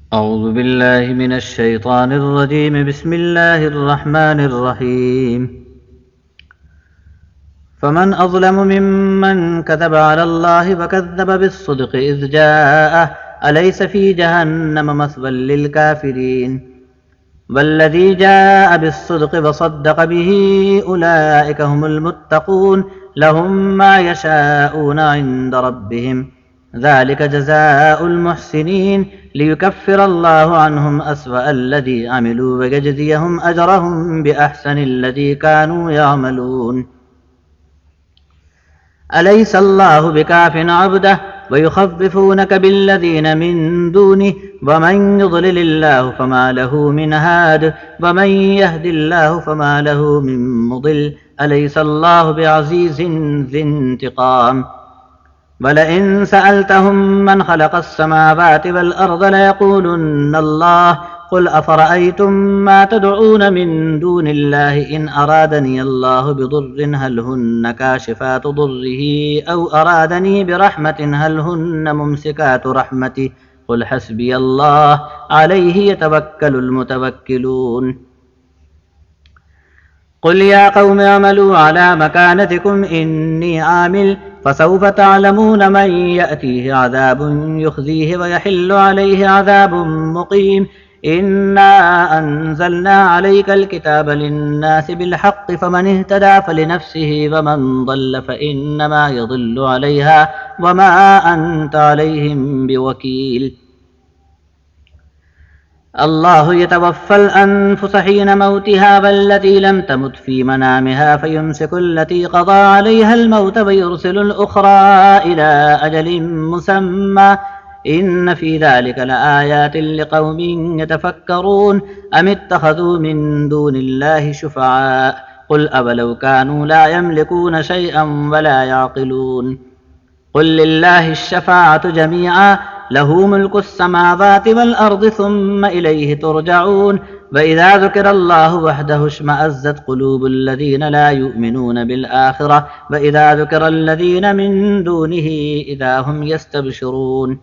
أعوذ بالله من الشيطان الرجيم. بسم الله الرحمن الرحيم. فمن أظلم ممن كذب على الله فكذب بالصدق إذ جاءه أليس في جهنم مثوى للكافرين والذي جاء بالصدق فصدق به أولئك هم المتقون لهم ما يشاءون عند ربهم ذلك جزاء المحسنين ليكفر الله عنهم أسوأ الذي عملوا ويجزيهم أجرهم بأحسن الذي كانوا يعملون. أليس الله بكاف عبده ويخففونك بالذين من دونه ومن يضلل الله فما له من هاد ومن يهد الله فما له من مضل أليس الله بعزيز ذي انتقام ولئن سألتهم من خلق السماوات والأرض ليقولن الله قل أفرأيتم ما تدعون من دون الله إن أرادني الله بضر هل هن كاشفات ضره أو أرادني برحمة هل هن ممسكات رحمته قل حسبي الله عليه يتوكل المتوكلون. قل يا قوم اعملوا على مكانتكم إني عامل فسوف تعلمون من يأتيه عذاب يخزيه ويحل عليه عذاب مقيم. إنا أنزلنا عليك الكتاب للناس بالحق فمن اهتدى فلنفسه ومن ضل فإنما يضل عليها وما أنت عليهم بوكيل. الله يتوفى الأنفس حين موتها والتي لم تمت في منامها فيمسك التي قضى عليها الموت ويرسل الأخرى إلى أجل مسمى إن في ذلك لآيات لقوم يتفكرون. أم اتخذوا من دون الله شفعاء قل أولو كانوا لا يملكون شيئا ولا يعقلون. قل لله الشفاعة جميعا له ملك السماوات والأرض ثم إليه ترجعون. وإذا ذكر الله وحده اشمأزت قلوب الذين لا يؤمنون بالآخرة وإذا ذكر الذين من دونه إذا هم يستبشرون.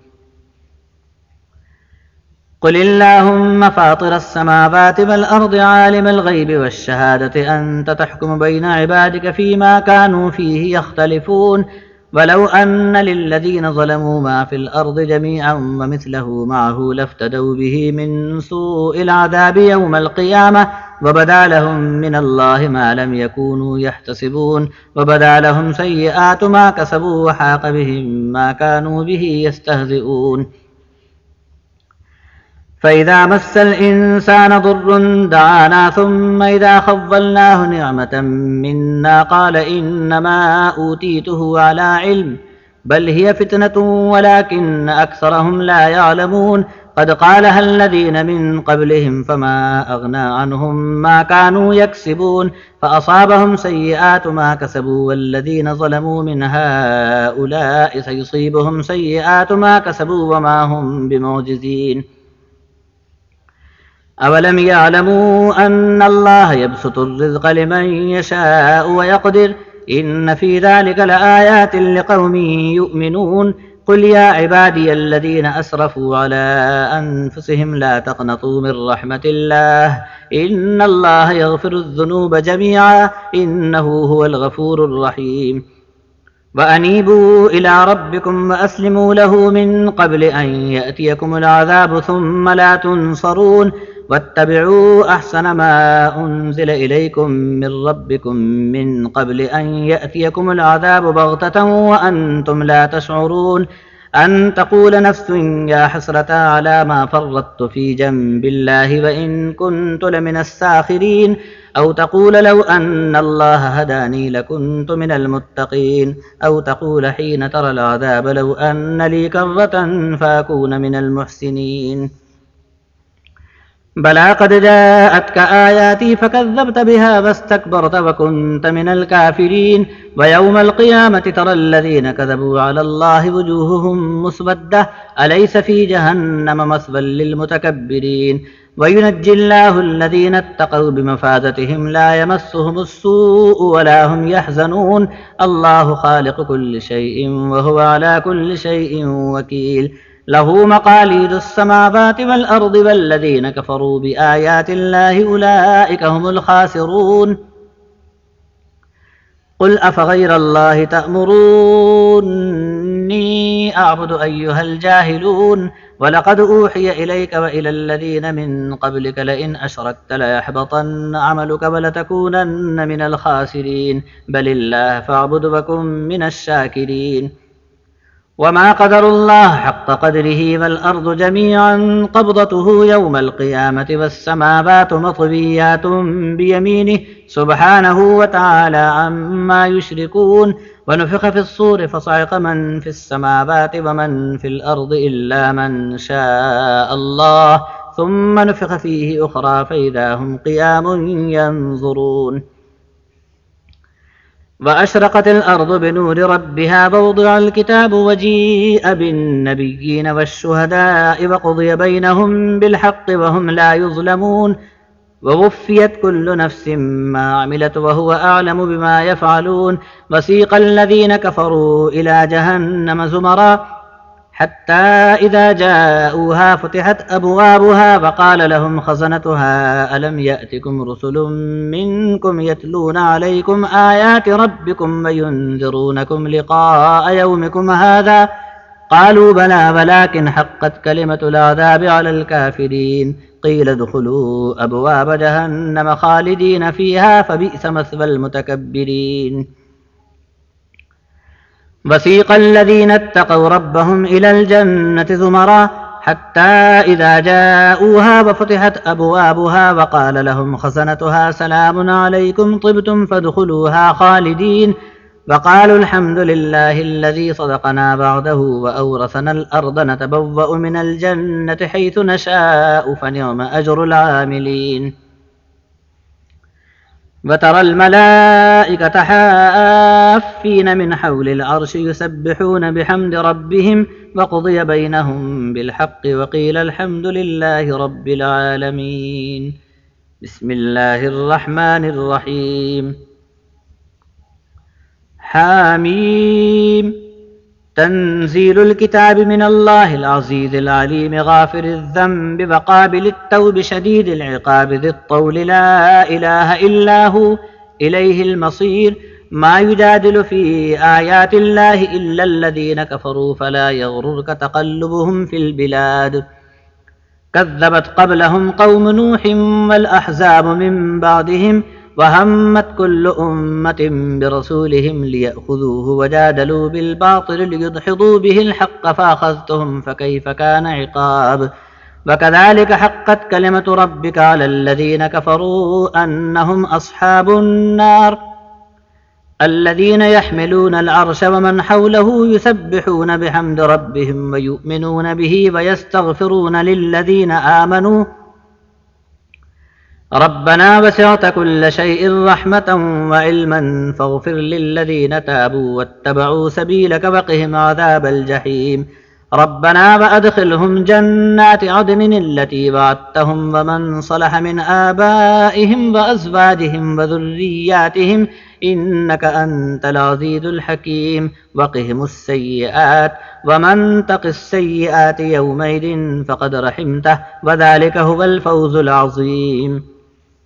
قل اللهم فاطر السماوات والأرض عالم الغيب والشهادة أنت تحكم بين عبادك فيما كانوا فيه يختلفون. ولو أن للذين ظلموا ما في الأرض جميعا ومثله معه لافتدوا به من سوء العذاب يوم القيامة وبدا لهم من الله ما لم يكونوا يحتسبون وبدا لهم سيئات ما كسبوا وحاق بهم ما كانوا به يستهزئون. فإذا مس الإنسان ضر دعانا ثم إذا خولناه نعمة منا قال إنما أوتيته على علم بل هي فتنة ولكن أكثرهم لا يعلمون. قد قالها الذين من قبلهم فما أغنى عنهم ما كانوا يكسبون فأصابهم سيئات ما كسبوا والذين ظلموا من هؤلاء سيصيبهم سيئات ما كسبوا وما هم بمعجزين. أولم يعلموا أن الله يبسط الرزق لمن يشاء ويقدر إن في ذلك لآيات لقوم يؤمنون. قل يا عبادي الذين أسرفوا على أنفسهم لا تقنطوا من رحمة الله إن الله يغفر الذنوب جميعا إنه هو الغفور الرحيم. وأنيبوا إلى ربكم وأسلموا له من قبل أن يأتيكم العذاب ثم لا تنصرون. واتبعوا أحسن ما أنزل إليكم من ربكم من قبل أن يأتيكم العذاب بغتة وأنتم لا تشعرون. أن تقول نفس يا حسرة على ما فرطت في جنب الله وإن كنت لمن الساخرين أو تقول لو أن الله هداني لكنت من المتقين أو تقول حين ترى العذاب لو أن لي كرة فأكون من المحسنين. بلى قد جاءتك آياتي فكذبت بها واستكبرت وكنت من الكافرين. ويوم القيامة ترى الذين كذبوا على الله وجوههم مسودة أليس في جهنم مثوى للمتكبرين. وينجي الله الذين اتقوا بمفازتهم لا يمسهم السوء ولا هم يحزنون. الله خالق كل شيء وهو على كل شيء وكيل. له مقاليد السماوات والأرض والذين كفروا بآيات الله أولئك هم الخاسرون قل أفغير الله تأمروني أعبد أيها الجاهلون ولقد أوحي إليك وإلى الذين من قبلك لئن أشركت ليحبطن عملك ولتكونن من الخاسرين بل الله فاعبد وكن من الشاكرين وما قدروا الله حق قدره والأرض جميعا قبضته يوم القيامة والسماوات مطويات بيمينه سبحانه وتعالى عما يشركون ونفخ في الصور فصعق من في السماوات ومن في الأرض إلا من شاء الله ثم نفخ فيه أخرى فإذا هم قيام ينظرون وأشرقت الأرض بنور ربها ووضع الكتاب وجيء بالنبيين والشهداء وقضي بينهم بالحق وهم لا يظلمون ووفيت كل نفس ما عملت وهو أعلم بما يفعلون وسيق الذين كفروا إلى جهنم زمرا حتى إذا جاءوها فتحت أبوابها وقال لهم خزنتها ألم يأتكم رسل منكم يتلون عليكم آيات ربكم وينذرونكم لقاء يومكم هذا قالوا بلى ولكن حقت كلمة العذاب على الكافرين قيل ادخلوا أبواب جهنم خالدين فيها فبئس مثوى المتكبرين وسيق الذين اتقوا ربهم إلى الجنة زمرا حتى إذا جاءوها وفتحت أبوابها وقال لهم خزنتها سلام عليكم طبتم فادخلوها خالدين وقالوا الحمد لله الذي صدقنا بعده وأورثنا الأرض نتبوأ من الجنة حيث نشاء فنعم أجر العاملين وترى الملائكة حافين من حول العرش يسبحون بحمد ربهم وقضي بينهم بالحق وقيل الحمد لله رب العالمين بسم الله الرحمن الرحيم حاميم تنزيل الكتاب من الله العزيز العليم غافر الذنب وقابل التوب شديد العقاب ذي الطول لا إله إلا هو إليه المصير ما يجادل في آيات الله إلا الذين كفروا فلا يغررك تقلبهم في البلاد كذبت قبلهم قوم نوح والأحزاب من بعدهم وهمت كل أمة برسولهم ليأخذوه وجادلوا بالباطل ليدحضوا به الحق فأخذتهم فكيف كان عقاب وكذلك حقت كلمة ربك على الذين كفروا أنهم أصحاب النار الذين يحملون العرش ومن حوله يسبحون بحمد ربهم ويؤمنون به ويستغفرون للذين آمنوا ربنا وسعت كل شيء رحمة وعلما فاغفر للذين تابوا واتبعوا سبيلك وقهم عذاب الجحيم ربنا وأدخلهم جنات عدن التي وعدتهم ومن صلح من آبائهم وأزواجهم وذرياتهم إنك أنت العزيز الحكيم وقهم السيئات ومن تق السيئات يومئذ فقد رحمته وذلك هو الفوز العظيم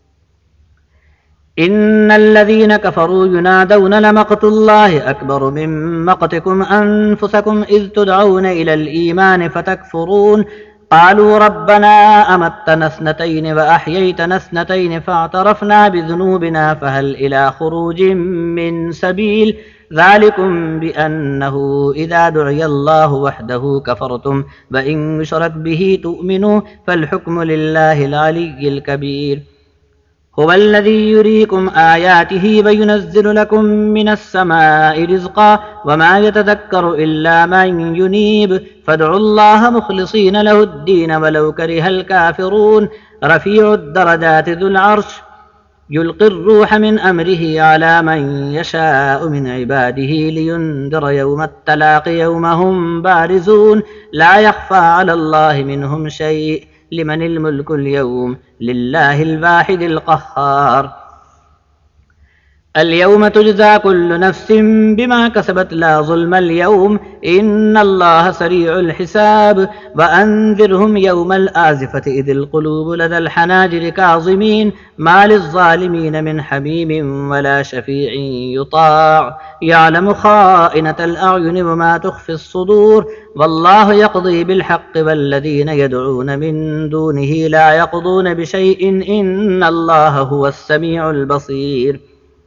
إن الذين كفروا ينادون لمقت الله أكبر من مقتكم أنفسكم إذ تدعون إلى الإيمان فتكفرون قالوا ربنا أمتنا اثنتين وأحييتنا اثنتين فاعترفنا بذنوبنا فهل إلى خروج من سبيل ذلكم بأنه إذا دعي الله وحده كفرتم وإن يشرك به تؤمنوا فالحكم لله العلي الكبير هو الذي يريكم آياته وينزل لكم من السماء رزقا وما يتذكر إلا من ينيب فادعوا الله مخلصين له الدين ولو كره الكافرون رفيع الدرجات ذو العرش يلقي الروح من أمره على من يشاء من عباده لينذر يوم التلاق يوم هم بارزون لا يخفى على الله منهم شيء لمن الملك اليوم لله الواحد القهار اليوم تجزى كل نفس بما كسبت لا ظلم اليوم إن الله سريع الحساب وأنذرهم يوم الآزفة إذ القلوب لدى الحناجر كاظمين ما للظالمين من حميم ولا شفيع يطاع يعلم خائنة الأعين وما تخفي الصدور والله يقضي بالحق والذين يدعون من دونه لا يقضون بشيء إن الله هو السميع البصير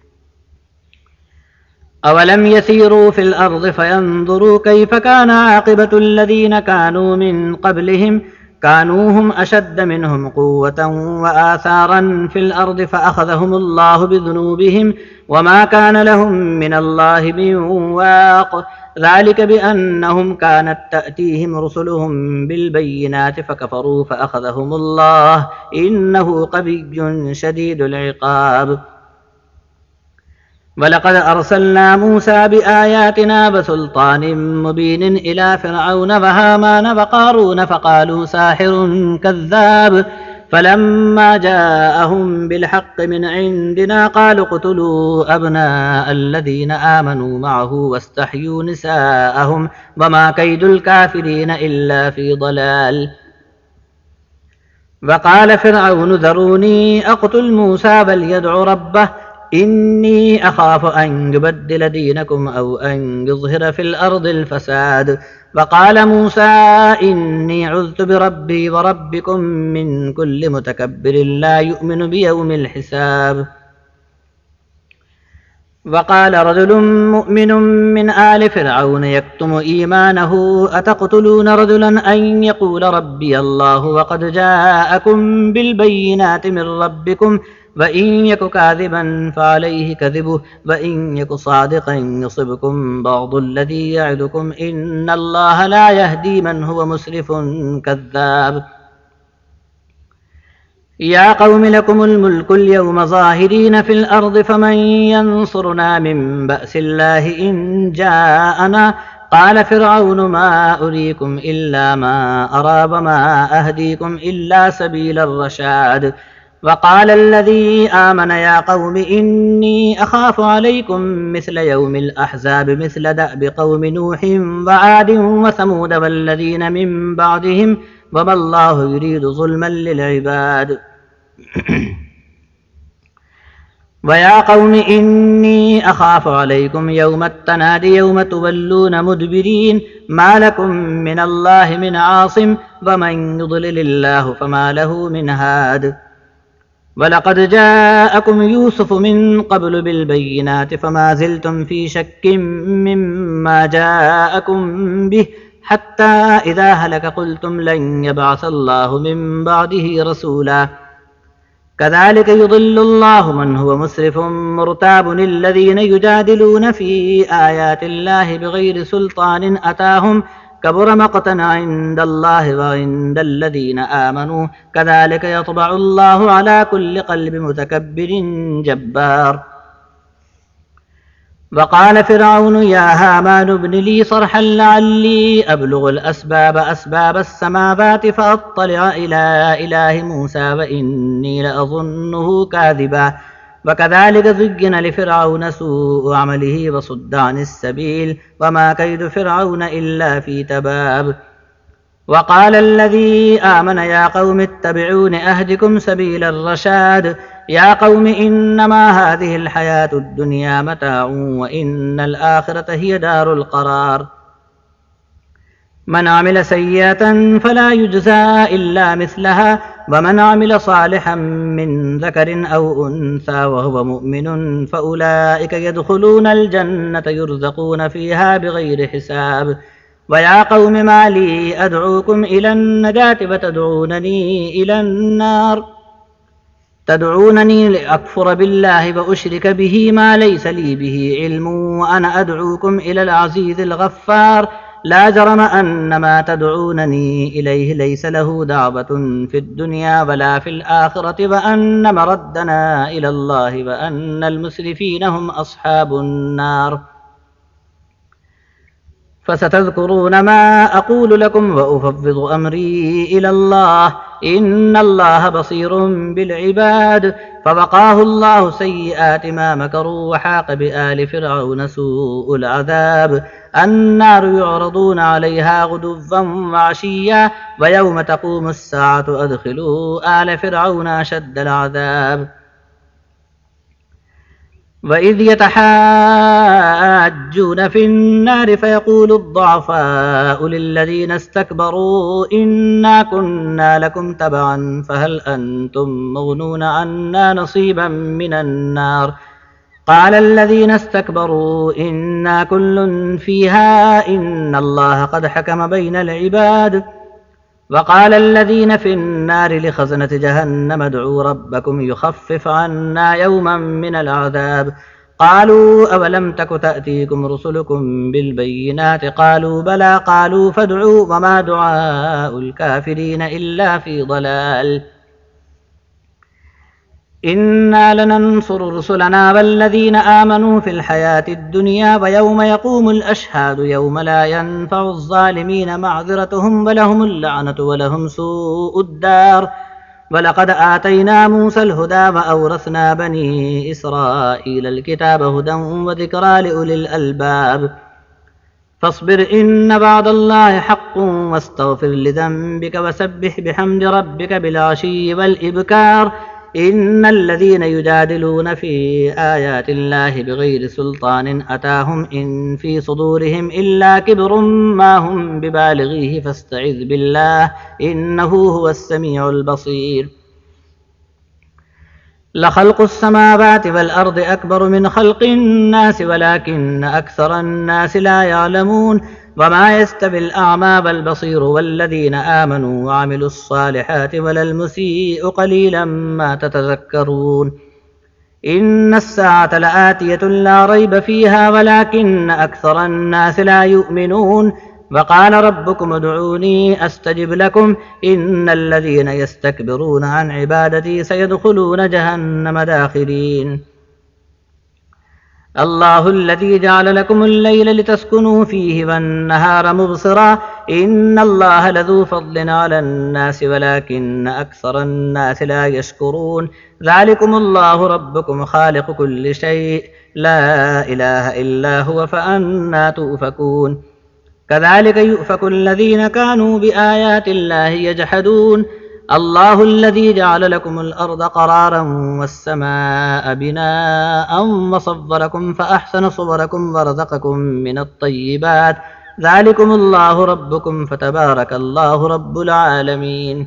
أولم يسيروا في الأرض فينظروا كيف كان عاقبة الذين كانوا من قبلهم كانوا هم أشد منهم قوة وآثارا في الأرض فأخذهم الله بذنوبهم وما كان لهم من الله من واق ذلك بأنهم كانت تأتيهم رسلهم بالبينات فكفروا فأخذهم الله إنه قوي شديد العقاب ولقد أرسلنا موسى بآياتنا وسلطان مبين إلى فرعون وهامان وقارون فقالوا ساحر كذاب فلما جاءهم بالحق من عندنا قالوا اقتلوا أبناء الذين آمنوا معه واستحيوا نساءهم وما كيد الكافرين إلا في ضلال وقال فرعون ذروني أقتل موسى بل يدع ربه إني أخاف أن يبدل دينكم أو أن يظهر في الأرض الفساد وقال موسى إني عذت بربي وربكم من كل متكبر لا يؤمن بيوم الحساب وقال رجل مؤمن من آل فرعون يكتم إيمانه أتقتلون رجلا أن يقول ربي الله وقد جاءكم بالبينات من ربكم وإن يك كاذبا فعليه كذبه وإن يك صادقا يصبكم بعض الذي يعدكم إن الله لا يهدي من هو مسرف كذاب يا قوم لكم الملك اليوم ظاهرين في الأرض فمن ينصرنا من بأس الله إن جاءنا قال فرعون ما أريكم إلا ما أرى وما أهديكم إلا سبيل الرشاد وقال الذي آمن يا قوم إني أخاف عليكم مثل يوم الأحزاب مثل دأب قوم نوح وعاد وثمود والذين من بعدهم وما الله يريد ظلما للعباد ويا قوم إني أخاف عليكم يوم التناد يوم تولون مدبرين ما لكم من الله من عاصم ومن يضلل الله فما له من هاد ولقد جاءكم يوسف من قبل بالبينات فما زلتم في شك مما جاءكم به حتى إذا هلك قلتم لن يبعث الله من بعده رسولا كذلك يضل الله من هو مسرف مرتاب الذين يجادلون في آيات الله بغير سلطان أتاهم كبر مقتا عند الله وعند الذين آمنوا كذلك يطبع الله على كل قلب متكبر جبار وقال فرعون يا هامان ابن لي صرحا لعلي أبلغ أسباب السماوات فأطلع إلى إله موسى وإني لأظنه كاذبا وكذلك زين لفرعون سوء عمله وصد عن السبيل وما كيد فرعون إلا في تباب وقال الذي آمن يا قوم اتبعون أهدكم سبيل الرشاد يا قوم إنما هذه الحياة الدنيا متاع وإن الآخرة هي دار القرار من عمل سيئة فلا يجزى إلا مثلها ومن عمل صالحا من ذكر أو أنثى وهو مؤمن فأولئك يدخلون الجنة يرزقون فيها بغير حساب ويا قوم ما لي أدعوكم إلى النجاة وتدعونني إلى النار تدعونني لأكفر بالله وأشرك به ما ليس لي به علم وأنا أدعوكم إلى العزيز الغفار لا جرم أن ما تدعونني إليه ليس له دعوة في الدنيا ولا في الآخرة وأن مردنا إلى الله وأن المسرفين هم أصحاب النار فستذكرون ما أقول لكم وأفوض أمري إلى الله إن الله بصير بالعباد. فوقاه الله سيئات ما مكروا وحاق بآل فرعون سوء العذاب. النار يعرضون عليها غدوا وعشيا ويوم تقوم الساعة أدخلوا آل فرعون أشد العذاب. وإذ يتحاجون في النار فيقول الضعفاء للذين استكبروا إنا كنا لكم تبعا فهل أنتم مغنون عنا نصيبا من النار. قال الذين استكبروا إنا كل فيها إن الله قد حكم بين العباد. وقال الذين في النار لخزنة جهنم ادعوا ربكم يخفف عنا يوما من العذاب. قالوا أولم تك تأتيكم رسلكم بالبينات قالوا بلى قالوا فادعوا وما دعاء الكافرين إلا في ضلال. إنا لننصر رسلنا والذين آمنوا في الحياة الدنيا ويوم يقوم الأشهاد يوم لا ينفع الظالمين معذرتهم ولهم اللعنة ولهم سوء الدار. ولقد آتينا موسى الهدى وأورثنا بني إسرائيل الكتاب هدى وذكرى لأولي الألباب. فاصبر إن وعد الله حق واستغفر لذنبك وسبح بحمد ربك بالعشي والإبكار. إن الذين يجادلون في آيات الله بغير سلطان أتاهم إن في صدورهم إلا كبر ما هم ببالغيه فاستعذ بالله إنه هو السميع البصير. لخلق السماوات والأرض أكبر من خلق الناس ولكن أكثر الناس لا يعلمون. وما يستوي الأعمى والبصير والذين آمنوا وعملوا الصالحات ولا المسيء قليلا ما تتذكرون. إن الساعة لآتية لا ريب فيها ولكن أكثر الناس لا يؤمنون. وقال ربكم ادعوني أستجب لكم إن الذين يستكبرون عن عبادتي سيدخلون جهنم داخرين. الله الذي جعل لكم الليل لتسكنوا فيه والنهار مبصرا إن الله لذو فضل على الناس ولكن أكثر الناس لا يشكرون. ذلكم الله ربكم خالق كل شيء لا إله إلا هو فأنى تؤفكون. كذلك يؤفك الذين كانوا بآيات الله يجحدون. الله الذي جعل لكم الأرض قرارا والسماء بناء وصوركم فأحسن صوركم ورزقكم من الطيبات. ذلكم الله ربكم فتبارك الله رب العالمين.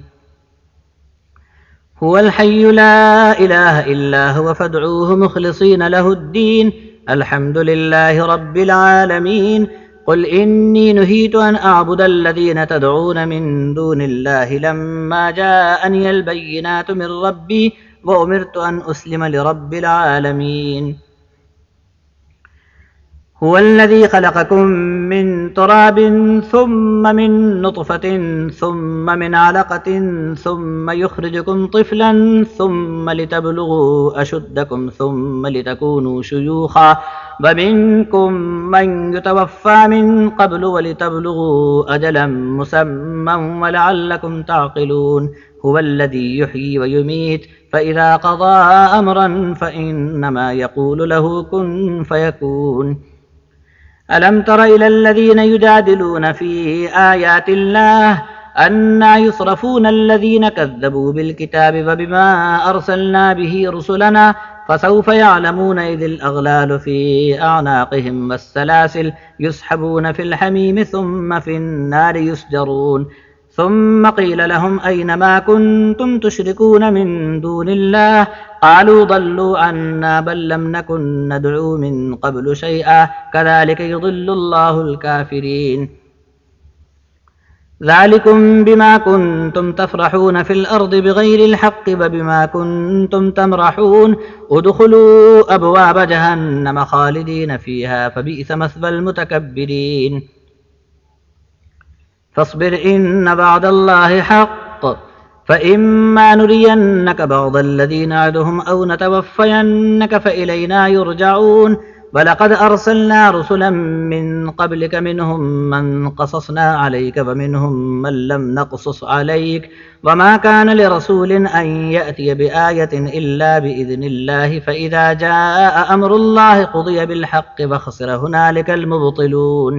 هو الحي لا إله إلا هو فادعوه مخلصين له الدين الحمد لله رب العالمين. قل إني نهيت أن أعبد الذين تدعون من دون الله لما جاءني البينات من ربي وأمرت أن أسلم لرب العالمين. هو الذي خلقكم من تراب ثم من نطفة ثم من علقة ثم يخرجكم طفلا ثم لتبلغوا أشدكم ثم لتكونوا شيوخا ومنكم من يتوفى من قبل ولتبلغوا أجلا مسمى ولعلكم تعقلون. هو الذي يحيي ويميت فإذا قضى أمرا فإنما يقول له كن فيكون. ألم تر إلى الذين يجادلون في آيات الله أنى يصرفون الذين كذبوا بالكتاب وبما أرسلنا به رسلنا فسوف يعلمون إذ الأغلال في أعناقهم والسلاسل يسحبون في الحميم ثم في النار يسجرون. ثم قيل لهم أين ما كنتم تشركون من دون الله قالوا ضلوا عنا بل لم نكن ندعو من قبل شيئا كذلك يضل الله الكافرين. ذلكم بما كنتم تفرحون في الأرض بغير الحق وبما كنتم تمرحون. ادخلوا أبواب جهنم خالدين فيها فبئس مثوى المتكبرين. فاصبر إن وعد الله حق فإما نرينك بعض الذي نعدهم أو نتوفينك فإلينا يرجعون. ولقد أرسلنا رسلا من قبلك منهم من قصصنا عليك ومنهم من لم نقصص عليك وما كان لرسول أن يأتي بآية إلا بإذن الله فإذا جاء أمر الله قضي بالحق وخسر هنالك المبطلون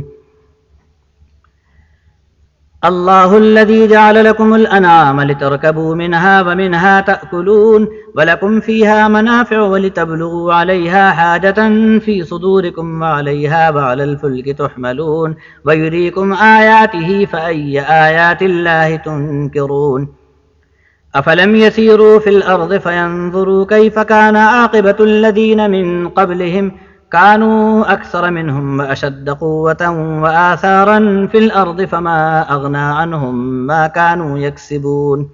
الله الذي جعل لكم الأنعام لتركبوا منها ومنها تأكلون ولكم فيها منافع ولتبلغوا عليها حاجة في صدوركم وعليها وعلى الفلك تحملون ويريكم آياته فأي آيات الله تنكرون أفلم يسيروا في الأرض فينظروا كيف كان عاقبة الذين من قبلهم كانوا أكثر منهم وأشد قوة وآثارا في الأرض فما أغنى عنهم ما كانوا يكسبون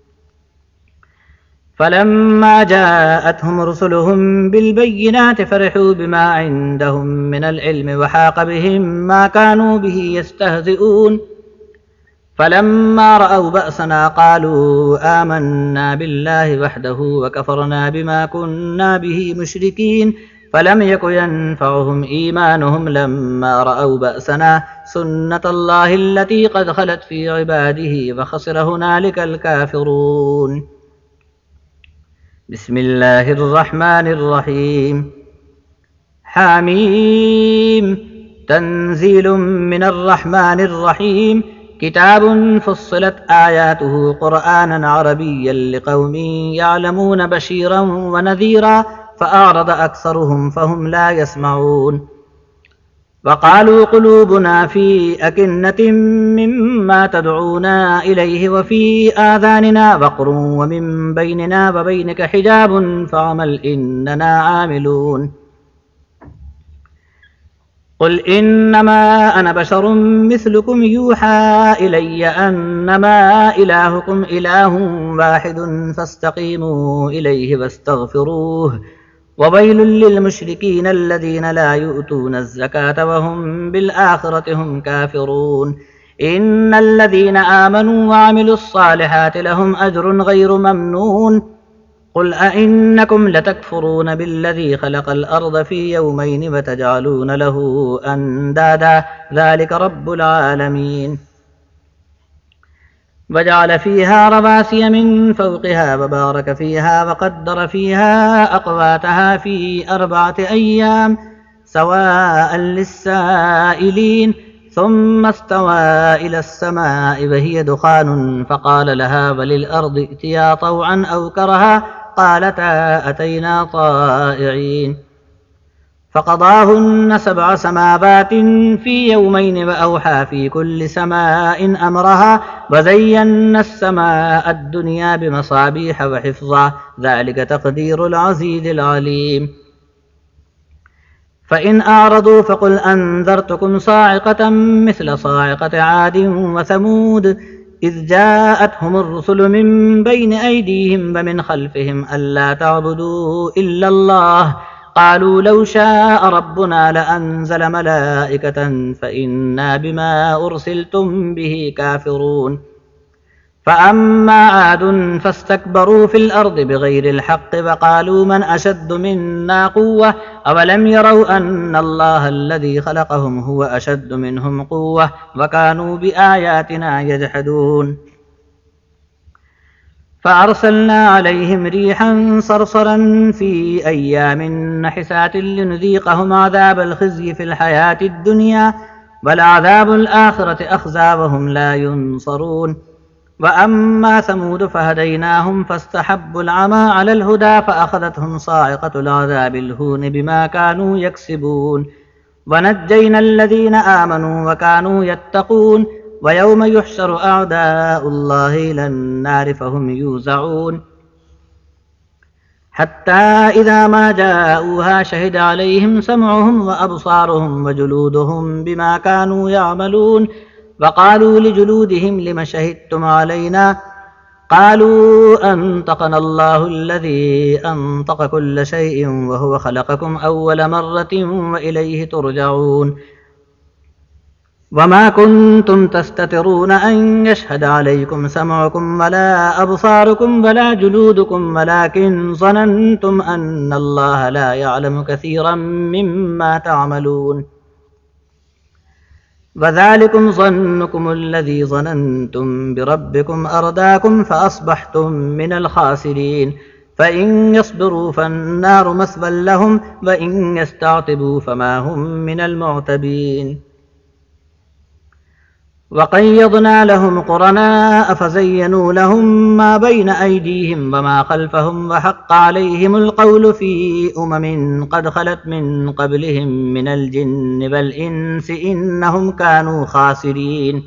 فلما جاءتهم رسلهم بالبينات فرحوا بما عندهم من العلم وحاق بهم ما كانوا به يستهزئون فلما رأوا بأسنا قالوا آمنا بالله وحده وكفرنا بما كنا به مشركين فلم يك ينفعهم إيمانهم لما رأوا بأسنا سنة الله التي قد خلت في عباده وخسر هنالك الكافرون بسم الله الرحمن الرحيم حميم تنزيل من الرحمن الرحيم كتاب فصلت آياته قرآنا عربيا لقوم يعلمون بشيرا ونذيرا فأعرض أكثرهم فهم لا يسمعون وقالوا قلوبنا في أكنة مما تدعونا إليه وفي آذاننا وقر ومن بيننا وبينك حجاب فعمل إننا عاملون قل إنما أنا بشر مثلكم يوحى إلي أنما إلهكم إله واحد فاستقيموا إليه واستغفروه وويل للمشركين الذين لا يؤتون الزكاة وهم بالآخرة هم كافرون إن الذين آمنوا وعملوا الصالحات لهم أجر غير ممنون قل أئنكم لتكفرون بالذي خلق الأرض في يومين وتجعلون له أندادا ذلك رب العالمين وجعل فيها رواسي من فوقها وبارك فيها وقدر فيها أقواتها في 4 أيام سواء للسائلين ثم استوى إلى السماء وهي دخان فقال لها وللأرض ائتيا طوعا أو كرها قالتا أتينا طائعين فقضاهن 7 سماوات في يومين وأوحى في كل سماء أمرها وزينا السماء الدنيا بمصابيح وحفظا ذلك تقدير العزيز العليم فإن أعرضوا فقل أنذرتكم صاعقة مثل صاعقة عاد وثمود إذ جاءتهم الرسل من بين أيديهم ومن خلفهم ألا تعبدوا إلا الله قالوا لو شاء ربنا لأنزل ملائكة فإنا بما أرسلتم به كافرون فأما عاد فاستكبروا في الأرض بغير الحق وقالوا من أشد منا قوة أولم يروا أن الله الذي خلقهم هو أشد منهم قوة وكانوا بآياتنا يجحدون فأرسلنا عليهم ريحا صرصرا في أيام نحسات لنذيقهم عذاب الخزي في الحياة الدنيا والعذاب الآخرة أخزى وهم لا ينصرون وأما ثمود فهديناهم فاستحبوا العمى على الهدى فأخذتهم صاعقة العذاب الهون بما كانوا يكسبون ونجينا الذين آمنوا وكانوا يتقون ويوم يحشر أعداء الله إلى النار فهم يوزعون حتى إذا ما جاءوها شهد عليهم سمعهم وأبصارهم وجلودهم بما كانوا يعملون وقالوا لجلودهم لم شهدتم علينا قالوا أنطقنا الله الذي أنطق كل شيء وهو خلقكم أول مرة وإليه ترجعون وما كنتم تستترون أن يشهد عليكم سمعكم ولا أبصاركم ولا جلودكم ولكن ظننتم أن الله لا يعلم كثيرا مما تعملون وذلكم ظنكم الذي ظننتم بربكم أرداكم فأصبحتم من الخاسرين فإن يصبروا فالنار مثوى لهم وإن يستعتبوا فما هم من المعتبين وقيضنا لهم قرناء فزينوا لهم ما بين أيديهم وما خلفهم وحق عليهم القول في قد خلت من قبلهم من الجن والإنس إنهم كانوا خاسرين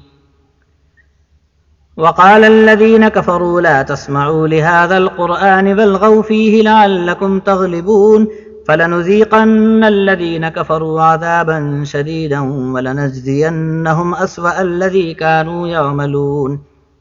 وقال الذين كفروا لا تسمعوا لهذا القرآن والغوا فيه لعلكم تغلبون فلنذيقن الذين كفروا عذابا شديدا ولنجزينهم أسوأ الذي كانوا يعملون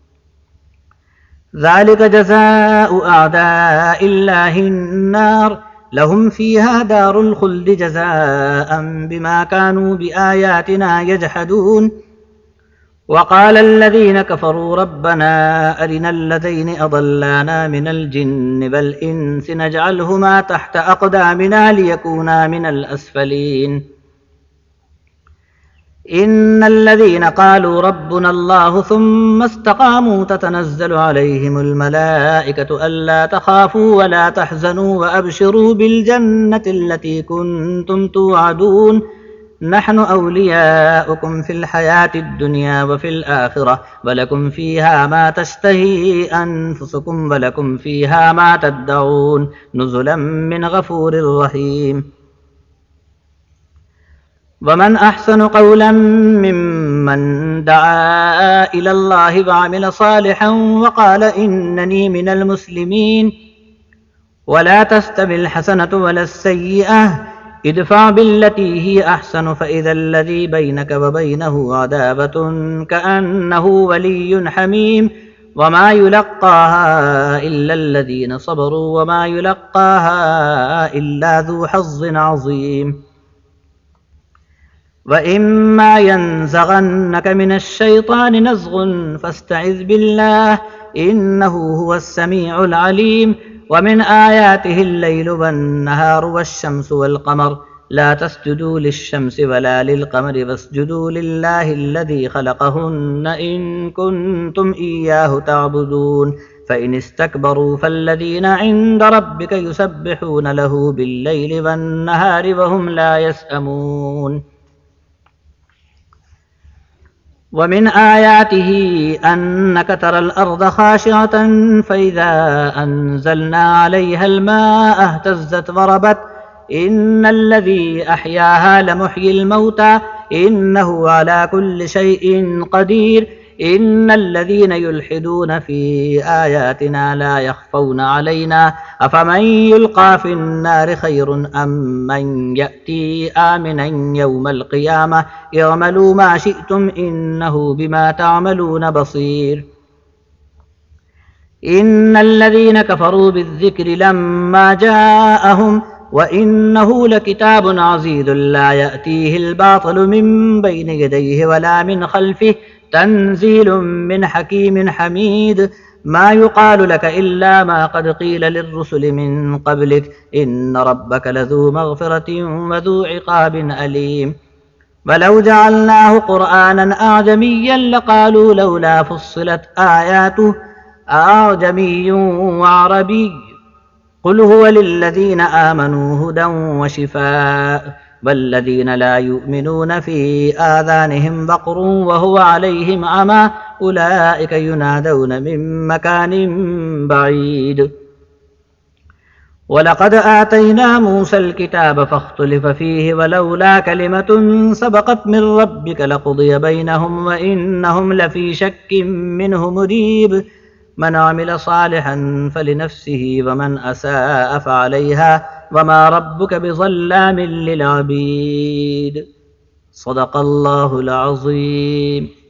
ذلك جزاء أعداء الله النار لهم فيها دار الخلد جزاء بما كانوا بآياتنا يجحدون وقال الذين كفروا ربنا أرنا الذين أضلانا من الجن والإنس نجعلهما تحت أقدامنا ليكونا من الأسفلين إن الذين قالوا ربنا الله ثم استقاموا تتنزل عليهم الملائكة ألا تخافوا ولا تحزنوا وأبشروا بالجنة التي كنتم توعدون نحن أولياؤكم في الحياة الدنيا وفي الآخرة ولكم فيها ما تشتهي أنفسكم ولكم فيها ما تدعون نزلا من غفور رحيم ومن أحسن قولا ممن دعا إلى الله وعمل صالحا وقال إنني من المسلمين ولا تستوي الحسنة ولا السيئة ادفع بالتي هي أحسن فإذا الذي بينك وبينه عداوة كأنه ولي حميم وما يلقاها إلا الذين صبروا وما يلقاها إلا ذو حظ عظيم وإما ينزغنك من الشيطان نزغ فاستعذ بالله إنه هو السميع العليم ومن آياته الليل والنهار والشمس والقمر لا تسجدوا للشمس ولا للقمر واسجدوا لله الذي خلقهن إن كنتم إياه تعبدون فإن استكبروا فالذين عند ربك يسبحون له بالليل والنهار وهم لا يسأمون ومن آياته أنك ترى الأرض خاشعة فإذا أنزلنا عليها الماء اهتزت وربت إن الذي أحياها لمحيي الموتى إنه على كل شيء قدير إن الذين يلحدون في آياتنا لا يخفون علينا أفمن يلقى في النار خير أم من يأتي آمنا يوم القيامة اعملوا ما شئتم إنه بما تعملون بصير إن الذين كفروا بالذكر لما جاءهم وإنه لكتاب عزيز لا يأتيه الباطل من بين يديه ولا من خلفه تنزيل من حكيم حميد ما يقال لك إلا ما قد قيل للرسل من قبلك إن ربك لذو مغفرة وذو عقاب أليم ولو جعلناه قرآنا أعجميا لقالوا لولا فصلت آياته أعجمي وعربي قل هو للذين آمنوا هدى وشفاء والذين لا يؤمنون في آذانهم وقر وهو عليهم عمى أولئك ينادون من مكان بعيد ولقد آتينا موسى الكتاب فاختلف فيه ولولا كلمة سبقت من ربك لقضي بينهم وإنهم لفي شك منه مريب من عمل صالحا فلنفسه ومن أساء فعليها وما ربك بظلام للعبيد صدق الله العظيم.